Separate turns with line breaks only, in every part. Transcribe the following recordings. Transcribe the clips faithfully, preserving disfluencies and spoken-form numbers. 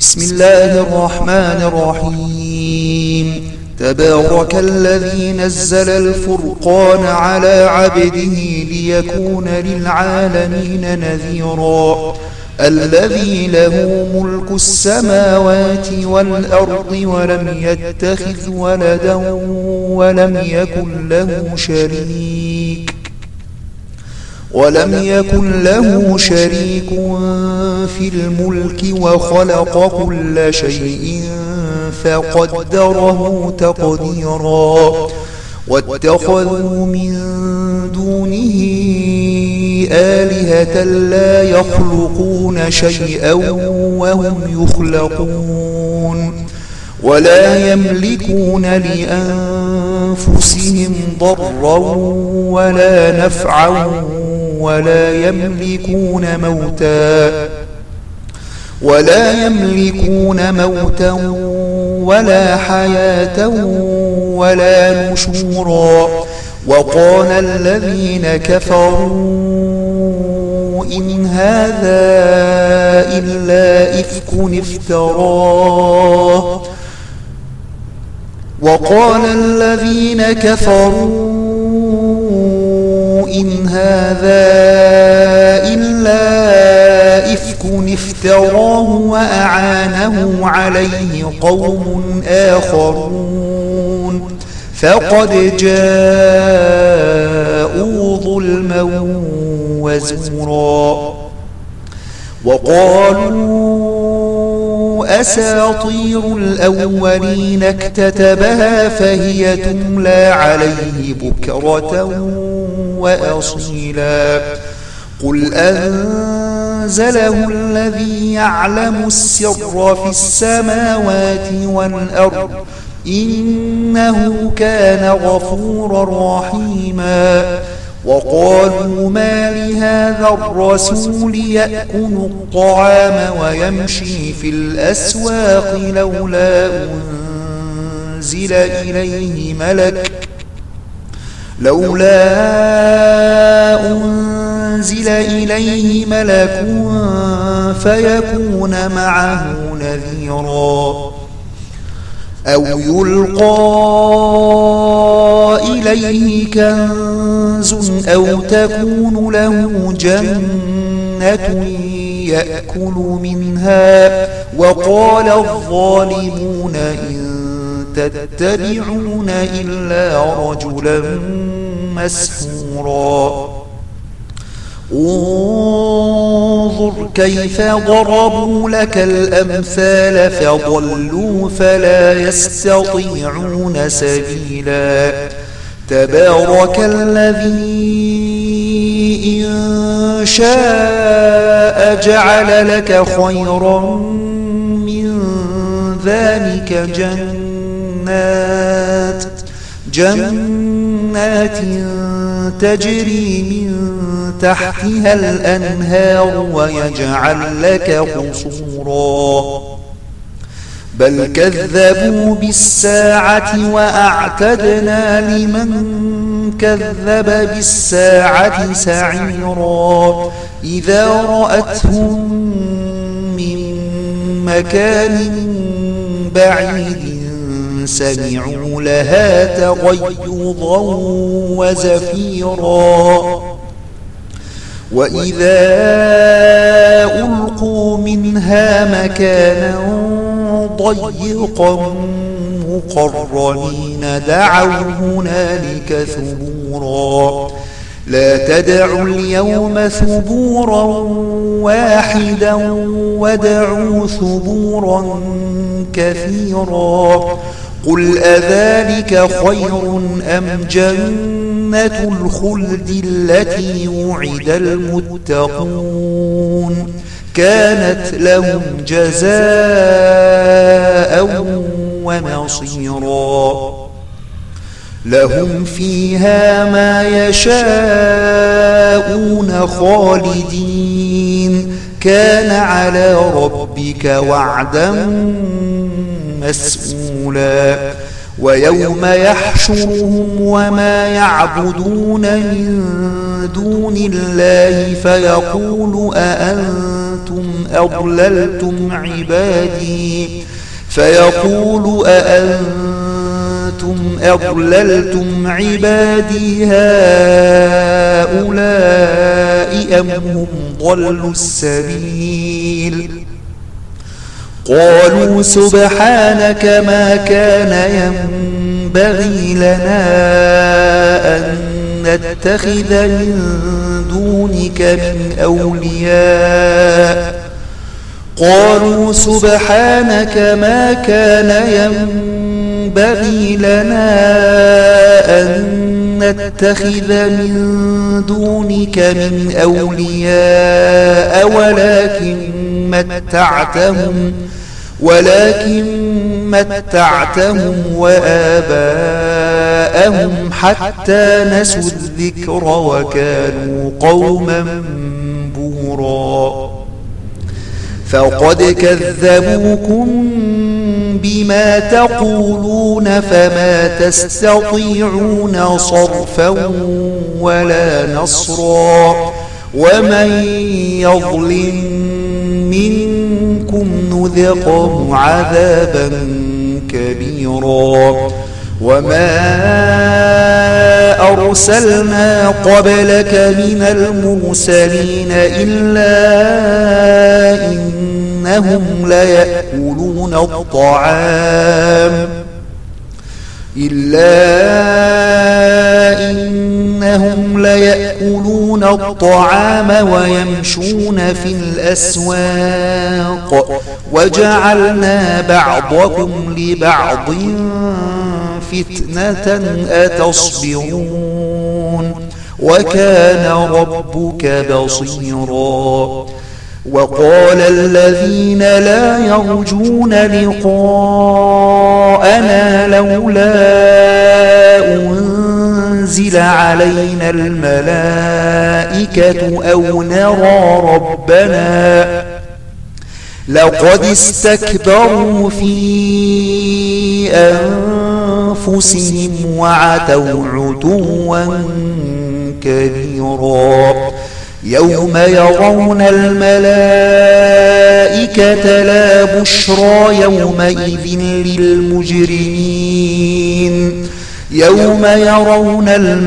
بسم الله الرحمن الرحيم. تبارك الذي نزل الفرقان على عبده ليكون للعالمين نذيرا. الذي له ملك السماوات والأرض ولم يتخذ ولدا ولم يكن له شريك ولم يكن له شريك في الملك وخلق كل شيء فقدره تقديرا. واتخذوا من دونه آلهة لا يخلقون شيئا وهم يخلقون ولا يملكون لأنفسهم ضرا ولا نفعا ولا يملكون موتا ولا يملكون موتا ولا حياة ولا نشورا. وقال الذين كفروا إن هذا إلا إفك افتراه وقال الذين كفروا إن هذا إلا إفك افتراه وأعانه عليه قوم آخرون فقد جاءوا ظلما وزورا. وقالوا أساطير الأولين اكتتبها فهي تملى عليه بكرة وأصيلا. قل أنزله الذي يعلم السر في السماوات والأرض إنه كان غفورا رحيما. وقالوا ما لهذا الرسول يأكل الطعام ويمشي في الأسواق لولا أنزل إليه ملك لولا أنزل إليه ملك فيكون معه نذيرا. أو يلقى إليه كنز أو تكون له جنة يأكل منها. وقال الظالمون إن تتبعون إلا رجلا مسحورا. انظر كيف ضربوا لك الأمثال فضلوا فلا يستطيعون سبيلا. تبارك الذي إن شاء جعل لك خيرا من ذلك جنات جنات تجري من تحتها الأنهار ويجعل لك قصورا. بل كذبوا بالساعة وأعتدنا لمن كذب بالساعة سعيرا. إذا رأتهم من مكان بعيد سمعوا لها تغيظا وزفيرا. وإذا ألقوا منها مكانا ضيقا مقرنين دعوا هنالك ثبورا. لا تدعوا اليوم ثبورا واحدا وادعوا ثبورا كثيرا. قل أذلك خير أم جنة الخلد التي وعد المتقون كانت لهم جزاء ومصيرا. لهم فيها ما يشاءون خالدين كان على ربك وعدا مسئولا. ويوم يحشرهم وما يعبدون من دون الله فيقول أأنتم أضللتم عبادي فيقول أأنتم أضللتم عبادي هؤلاء أم هم ضلوا السبيل قالوا سبحانك ما كان ينبغي لنا أن نتخذ من دونك من أولياء قالوا سبحانك ما كان ينبغي لنا أن نتخذ من دونك من أولياء ولكن متعتهم ولكن متعتهم وآباءهم حتى نسوا الذكر وكانوا قوما بورا فقد كذبوكم بما تقولون فما تستطيعون صرفا ولا نصرا ومن يظلم منكم نذقه عذابا كبيرا وما أرسلنا قبلك من المرسلين إلا إنهم ليأكلون الطعام إلا إنهم ليأكلون الطعام ويمشون في الأسواق وجعلنا بعضكم لبعض فتنة أتصبرون وكان ربك بصيرا وقال الذين لا يرجون لقاءنا لولا أنزل علينا الملائكة أو نرى ربنا لقد استكبروا في أنفسهم وعتوا عتوا كبيرا يوم يرون الملائكة لا بشرى يومئذ للمجرمين يوم يرون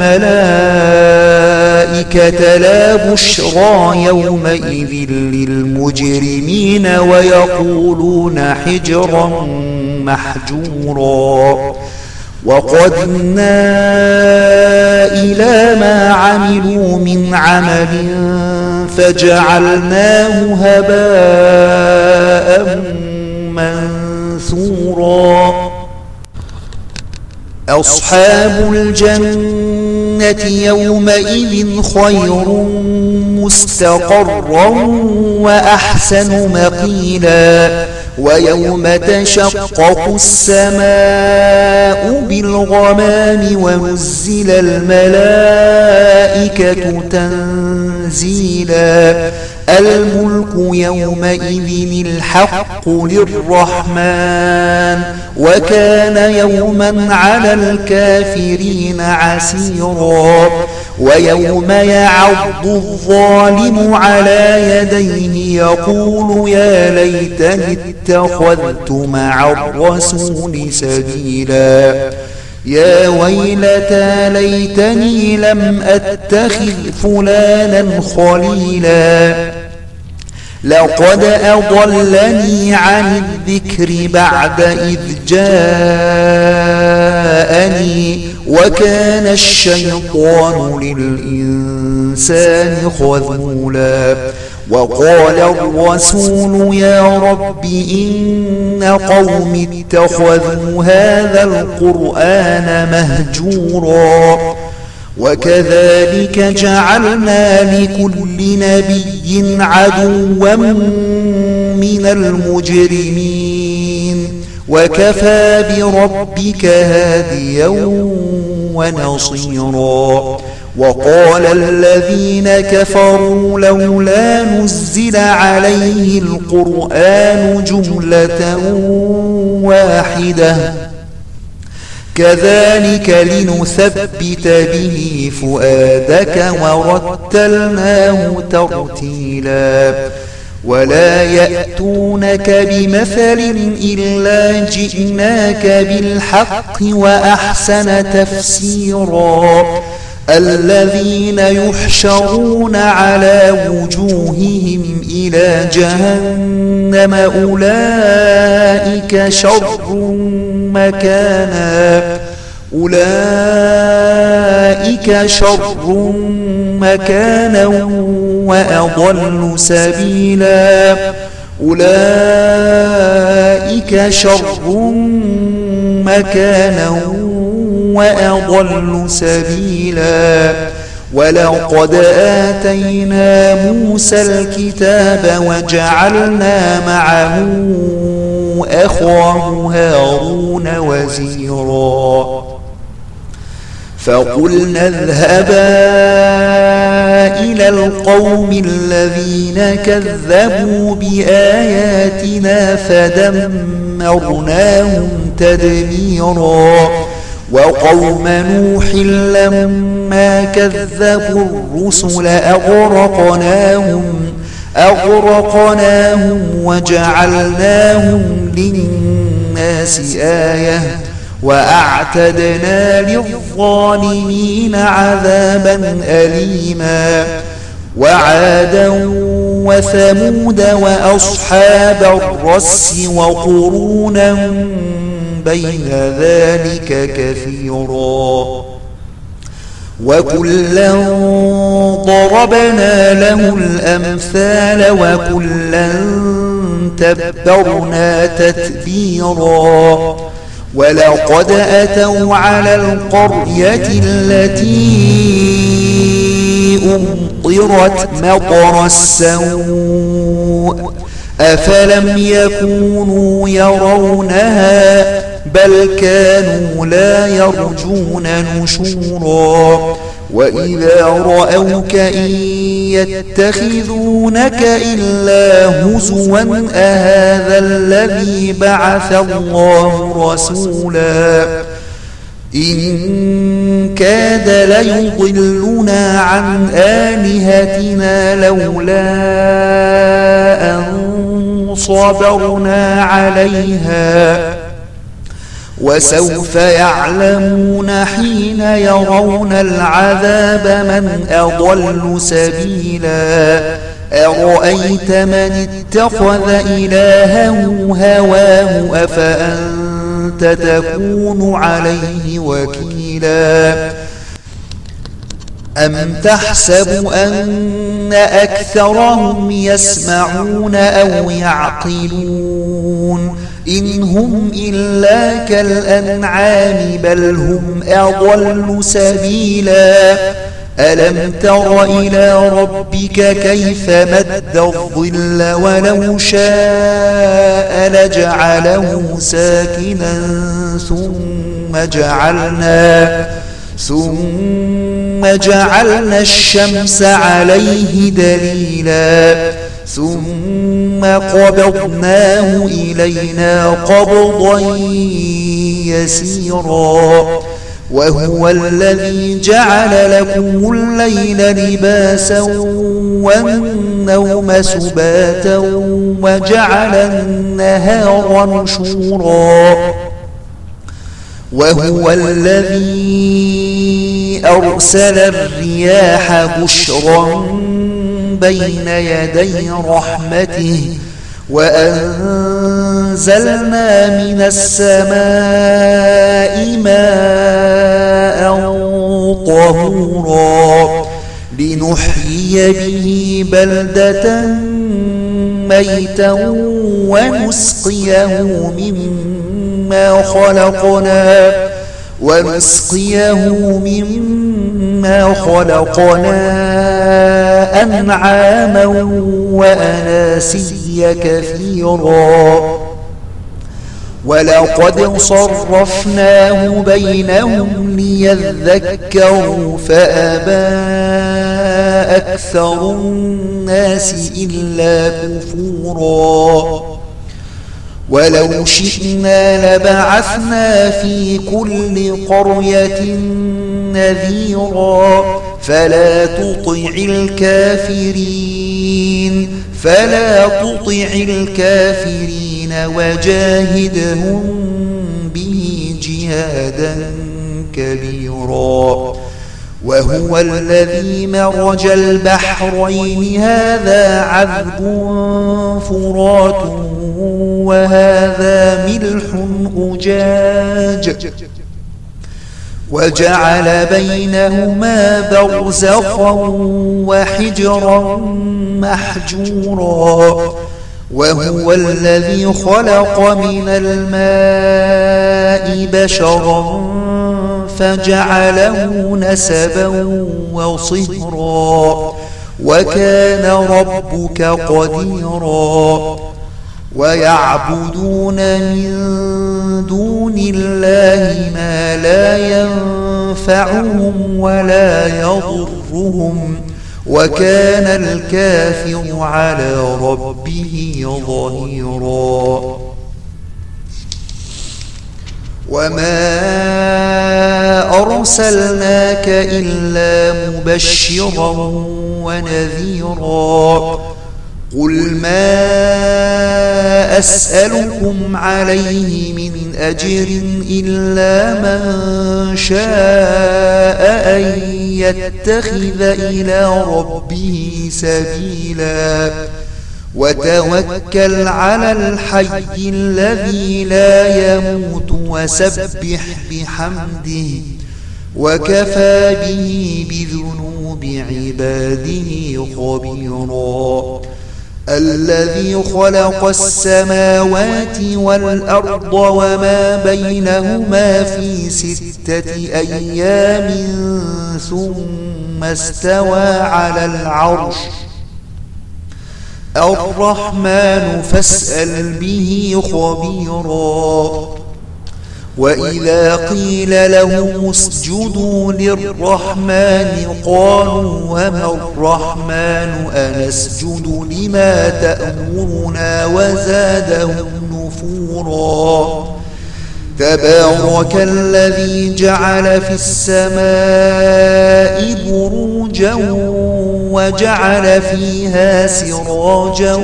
الملائكة لا بشرى يومئذ للمجرمين ويقولون حجرا محجورا وقدمنا إلى ما عملوا من عمل فجعلناه هباء منثورا أصحاب الجنة يومئذ خير مستقرا وأحسن مقيلا ويوم تشقق السماء بالغمام ونزل الملائكة تنزيلا الملك يومئذ الحق للرحمن وكان يوما على الكافرين عسيرا ويوم يعض الظالم على يديه يقول يا ليتني اتخذت مع الرسول سبيلا يا ويلتى ليتني لم أتخذ فلانا خليلا لقد أضلني عن الذكر بعد إذ جاءني وكان الشيطان للإنسان خذولا وقال الرسول يا رب إن قوم اتخذوا هذا القرآن مهجورا وكذلك جعلنا لكل نبي عدوا من المجرمين وكفى بربك هاديا ونصيرا وقال الذين كفروا لولا نزل عليه القرآن جملة واحدة كذلك لنثبت به فؤادك ورتلناه ترتيلا ولا يأتونك بمثل إلا جئناك بالحق وأحسن تفسيرا الذين يحشرون على وجوههم إلى جهنم أولئك شر مكانا أولئك شر مكانا وأضل سبيلا أولئك شر مكانا وأضل سبيلا ولقد آتينا موسى الكتاب وجعلنا معه أخاه هارون وزيرا فقلنا اذهبا إلى القوم الذين كذبوا بآياتنا فدمرناهم تدميرا وقوم نوح لما كذبوا الرسل أغرقناهم أغرقناهم وجعلناهم للناس آية وأعتدنا للظالمين عذابا أليما وعادا وثمود وأصحاب الرس وقرونا بين ذلك كثيرا وكلا ضربنا له الأمثال وكلا تبرنا تتبيرا ولقد أتوا على القرية التي أمطرت مطر السوء أفلم يكونوا يرونها بل كانوا لا يرجون نشورا وإذا رأوك إن يتخذونك إلا هزوا أهذا الذي بعث الله رسولا إن كاد ليضلنا عن آلهتنا لولا أن صبرنا عليها وسوف يعلمون حين يرون العذاب من أضل سبيلا أرأيت من اتخذ إلهه هواه أفأنت تكون عليه وكيلا أم تحسب أن أكثرهم يسمعون أو يعقلون إن هم إلا كالأنعام بل هم أضل سبيلا ألم تر إلى ربك كيف مد الظل ولو شاء لجعله ساكنا ثم جعلنا ثم جعلنا الشمس عليه دليلا ثم قبضناه إلينا قبضا يسيرا وهو الذي جعل لكم الليل لباسا والنوم سباتا وجعل النهار نشورا وهو الذي أرسل الرياح بشرا بين يدي رحمته وأنزلنا من السماء ماء طهورا لنحيي به بلدة ميتا ونسقيه مما خلقنا ونسقيه مما خلقنا أنعاما وأناسيا كثيرا ولقد صرفناه بينهم ليذكروا فأبى أكثر الناس إلا كفورا ولو شئنا لبعثنا في كل قرية نذيرا فلا تطع الكافرين فلا تطع الكافرين وجاهدهم به جهادا كبيرا. وهو الذي مرج البحرين هذا عذب فرات وهذا ملح أجاج وجعل بينهما برزخا وحجرا محجورا. وهو الذي خلق من الماء بشرا فجعله نسبا وصهرا وكان ربك قديرا. ويعبدون من دون الله ما لا ينفعهم ولا يضرهم وكان الكافر على ربه ظهيرا. وما أرسلناك إلا مبشرا ونذيرا. قل ما أسألكم عليه من أجر إلا من شاء أن يتخذ إلى ربه سبيلا. وتوكل على الحي الذي لا يموت وسبح بحمده وكفى به بذنوب عباده خبيرا. الذي خلق السماوات والأرض وما بينهما في ستة أيام ثم استوى على العرش. الرحمن فاسأل به خبيرا. وإذا قيل لهم اسجدوا للرحمن قالوا وما الرحمن أنسجد لما تأمرنا وزادهم نفورا. تبارك الذي جعل في السماء بروجا وجعل فيها سراجا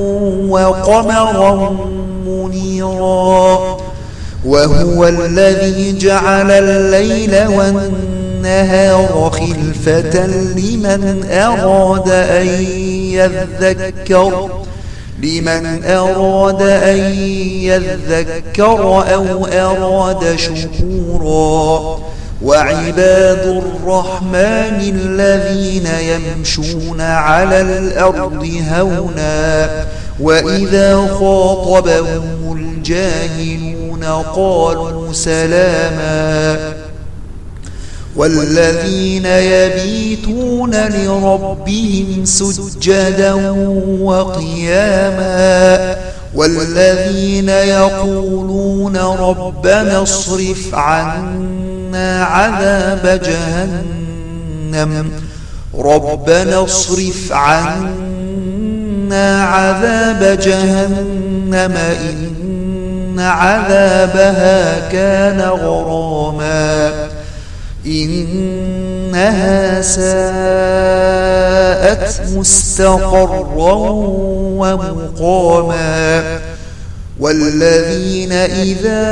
وقمرا منيرا. وهو الذي جعل الليل والنهار خلفة لمن أراد أن يذكر لمن أراد أن يذكر أو أراد شكورا. وعباد الرحمن الذين يمشون على الأرض هونا وإذا خاطبهم الجاهلون قالوا سلاما. والذين يبيتون لربهم سجدا وقياما. والذين يقولون ربنا اصرف عنا عذاب جهنم ربنا اصرف عنا عذاب جهنم إن عذابها كان غراما إنها ساءت مستقرا ومقاما. والذين إذا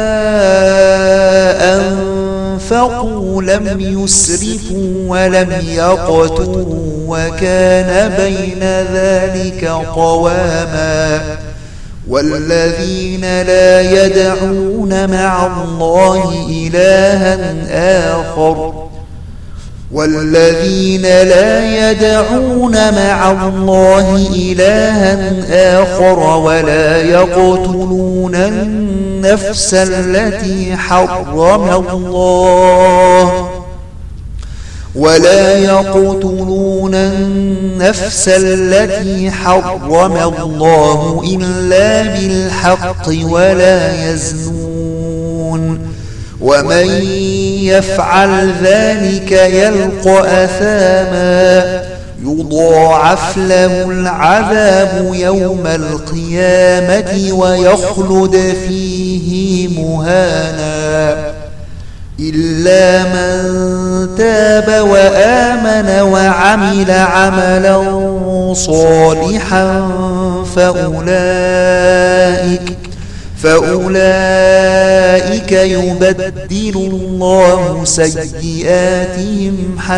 أنفقوا لم يسرفوا ولم يقتروا وكان بين ذلك قواما. والذين لا يدعون مع الله إلها آخر والذين لا يدعون مع الله إلها آخر ولا يقتلون النفس التي حرم الله ولا يقتلون النفس التي حرم الله إلا بالحق ولا يزنون ومن يفعل ذلك يلقى أثاما يضاعف له العذاب يوم القيامة ويخلد فيه مهانا إلا من تاب وآمن وعمل عملا صالحا فأولئك فأولئك يبدل الله سيئاتهم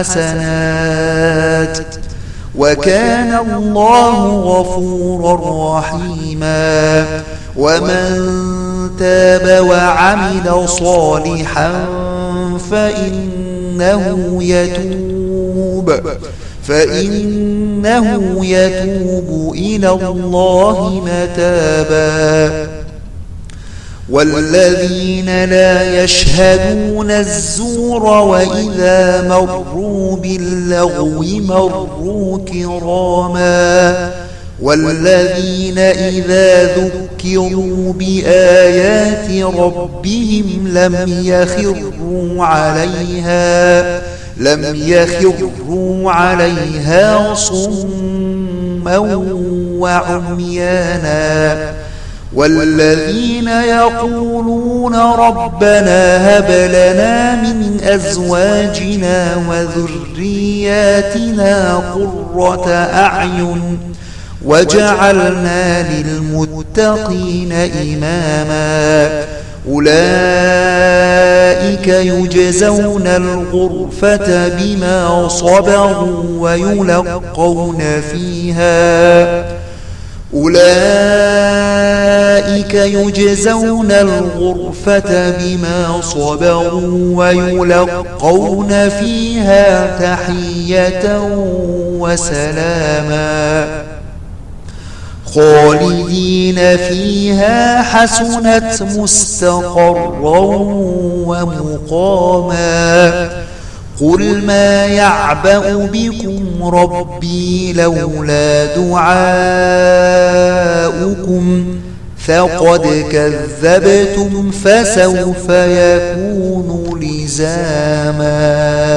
حسنات وكان الله غفورا رحيما. ومن تاب وعمل صالحا فإنه يتوب فإنه يتوب إلى الله متابا. والذين لا يشهدون الزور وإذا مروا باللغو مروا كراما. والذين إذا ذكروا بآيات ربهم لم يخروا عليها لم يخروا عليها صما وعميانا. والذين يقولون ربنا هب لنا من أزواجنا وذرياتنا قرة أعين وجعلنا للمتقين إماما. أولئك يجزون الغرفة بما صبروا ويلقون فيها أولئك يجزون الغرفة بما صبروا ويلقون فيها تحية وسلاما خالدين فيها حسنت مستقرا ومقاما. قل ما يعبأ بكم ربي لولا دعاؤكم فقد كذبتم فسوف يكون لزاما.